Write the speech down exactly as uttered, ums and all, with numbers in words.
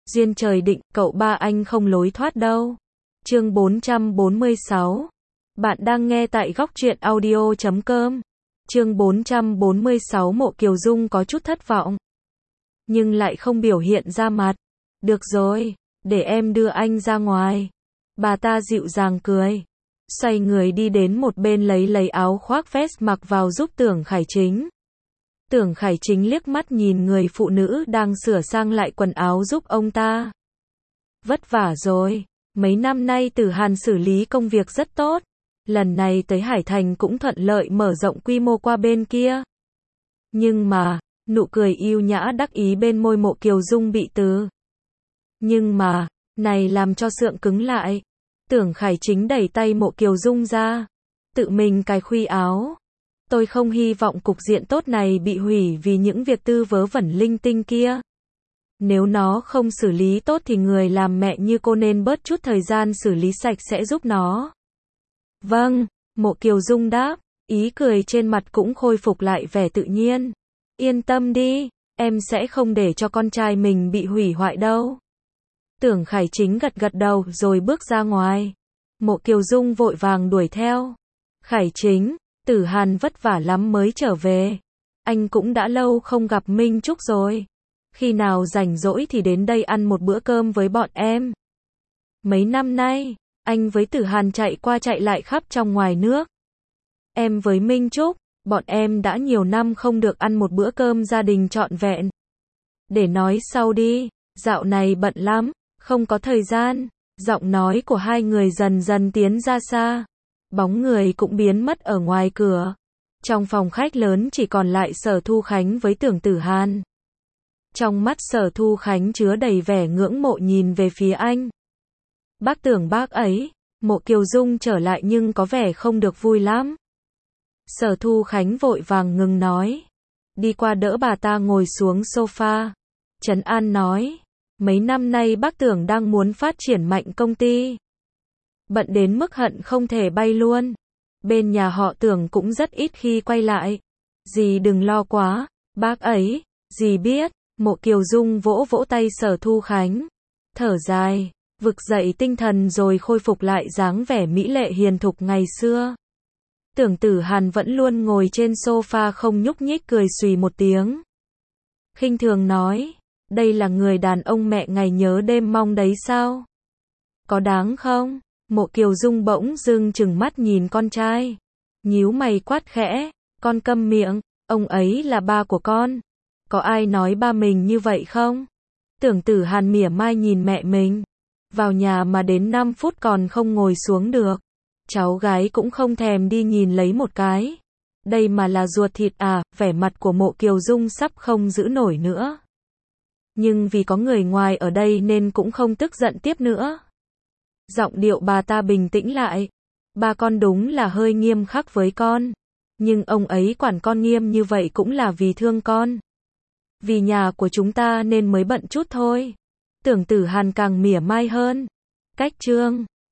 Duyên trời định, cậu ba anh không lối thoát đâu. Chương bốn trăm bốn mươi sáu. Bạn đang nghe tại góc truyện audio chấm com. Chương bốn trăm bốn mươi sáu. Mộ Kiều Dung có chút thất vọng, nhưng lại không biểu hiện ra mặt. Được rồi, để em đưa anh ra ngoài. Bà ta dịu dàng cười, xoay người đi đến một bên lấy lấy áo khoác vest mặc vào giúp Tưởng Khải Chính. Tưởng Khải Chính liếc mắt nhìn người phụ nữ đang sửa sang lại quần áo giúp ông ta. Vất vả rồi, mấy năm nay Tử Hàn xử lý công việc rất tốt. Lần này tới Hải Thành cũng thuận lợi mở rộng quy mô qua bên kia. Nhưng mà, nụ cười yêu nhã đắc ý bên môi Mộ Kiều Dung bị từ. Nhưng mà, này làm cho sượng cứng lại. Tưởng Khải Chính đẩy tay Mộ Kiều Dung ra, tự mình cài khuy áo. Tôi không hy vọng cục diện tốt này bị hủy vì những việc tư vớ vẩn linh tinh kia. Nếu nó không xử lý tốt thì người làm mẹ như cô nên bớt chút thời gian xử lý sạch sẽ giúp nó. Vâng, Mộ Kiều Dung đáp, ý cười trên mặt cũng khôi phục lại vẻ tự nhiên. Yên tâm đi, em sẽ không để cho con trai mình bị hủy hoại đâu. Tưởng Khải Chính gật gật đầu rồi bước ra ngoài. Mộ Kiều Dung vội vàng đuổi theo. Khải Chính, Tử Hàn vất vả lắm mới trở về. Anh cũng đã lâu không gặp Minh Trúc rồi. Khi nào rảnh rỗi thì đến đây ăn một bữa cơm với bọn em. Mấy năm nay, anh với Tử Hàn chạy qua chạy lại khắp trong ngoài nước. Em với Minh Trúc, bọn em đã nhiều năm không được ăn một bữa cơm gia đình trọn vẹn. Để nói sau đi, dạo này bận lắm, không có thời gian. Giọng nói của hai người dần dần tiến ra xa. Bóng người cũng biến mất ở ngoài cửa. Trong phòng khách lớn chỉ còn lại Sở Thu Khánh với Tưởng Tử Hàn. Trong mắt Sở Thu Khánh chứa đầy vẻ ngưỡng mộ nhìn về phía anh. Bác Tưởng bác ấy. Mộ Kiều Dung trở lại nhưng có vẻ không được vui lắm. Sở Thu Khánh vội vàng ngừng nói. Đi qua đỡ bà ta ngồi xuống sofa. Trấn an nói. Mấy năm nay bác Tưởng đang muốn phát triển mạnh công ty. Bận đến mức hận không thể bay luôn. Bên nhà họ Tưởng cũng rất ít khi quay lại. Dì đừng lo quá, bác ấy, dì biết. Mộ Kiều Dung vỗ vỗ tay Sở Thu Khánh. Thở dài, vực dậy tinh thần rồi khôi phục lại dáng vẻ mỹ lệ hiền thục ngày xưa. Tưởng Tử Hàn vẫn luôn ngồi trên sofa không nhúc nhích cười xùy một tiếng. Khinh thường nói, đây là người đàn ông mẹ ngày nhớ đêm mong đấy sao? Có đáng không? Mộ Kiều Dung bỗng dưng trừng mắt nhìn con trai. Nhíu mày quát khẽ, con câm miệng, ông ấy là ba của con. Có ai nói ba mình như vậy không? Tưởng Tử Hàn mỉa mai nhìn mẹ mình. Vào nhà mà đến năm phút còn không ngồi xuống được. Cháu gái cũng không thèm đi nhìn lấy một cái. Đây mà là ruột thịt à? Vẻ mặt của Mộ Kiều Dung sắp không giữ nổi nữa. Nhưng vì có người ngoài ở đây nên cũng không tức giận tiếp nữa. Giọng điệu bà ta bình tĩnh lại. Ba con đúng là hơi nghiêm khắc với con. Nhưng ông ấy quản con nghiêm như vậy cũng là vì thương con. Vì nhà của chúng ta nên mới bận chút thôi. Tưởng Tử Hàn càng mỉa mai hơn. Cách chương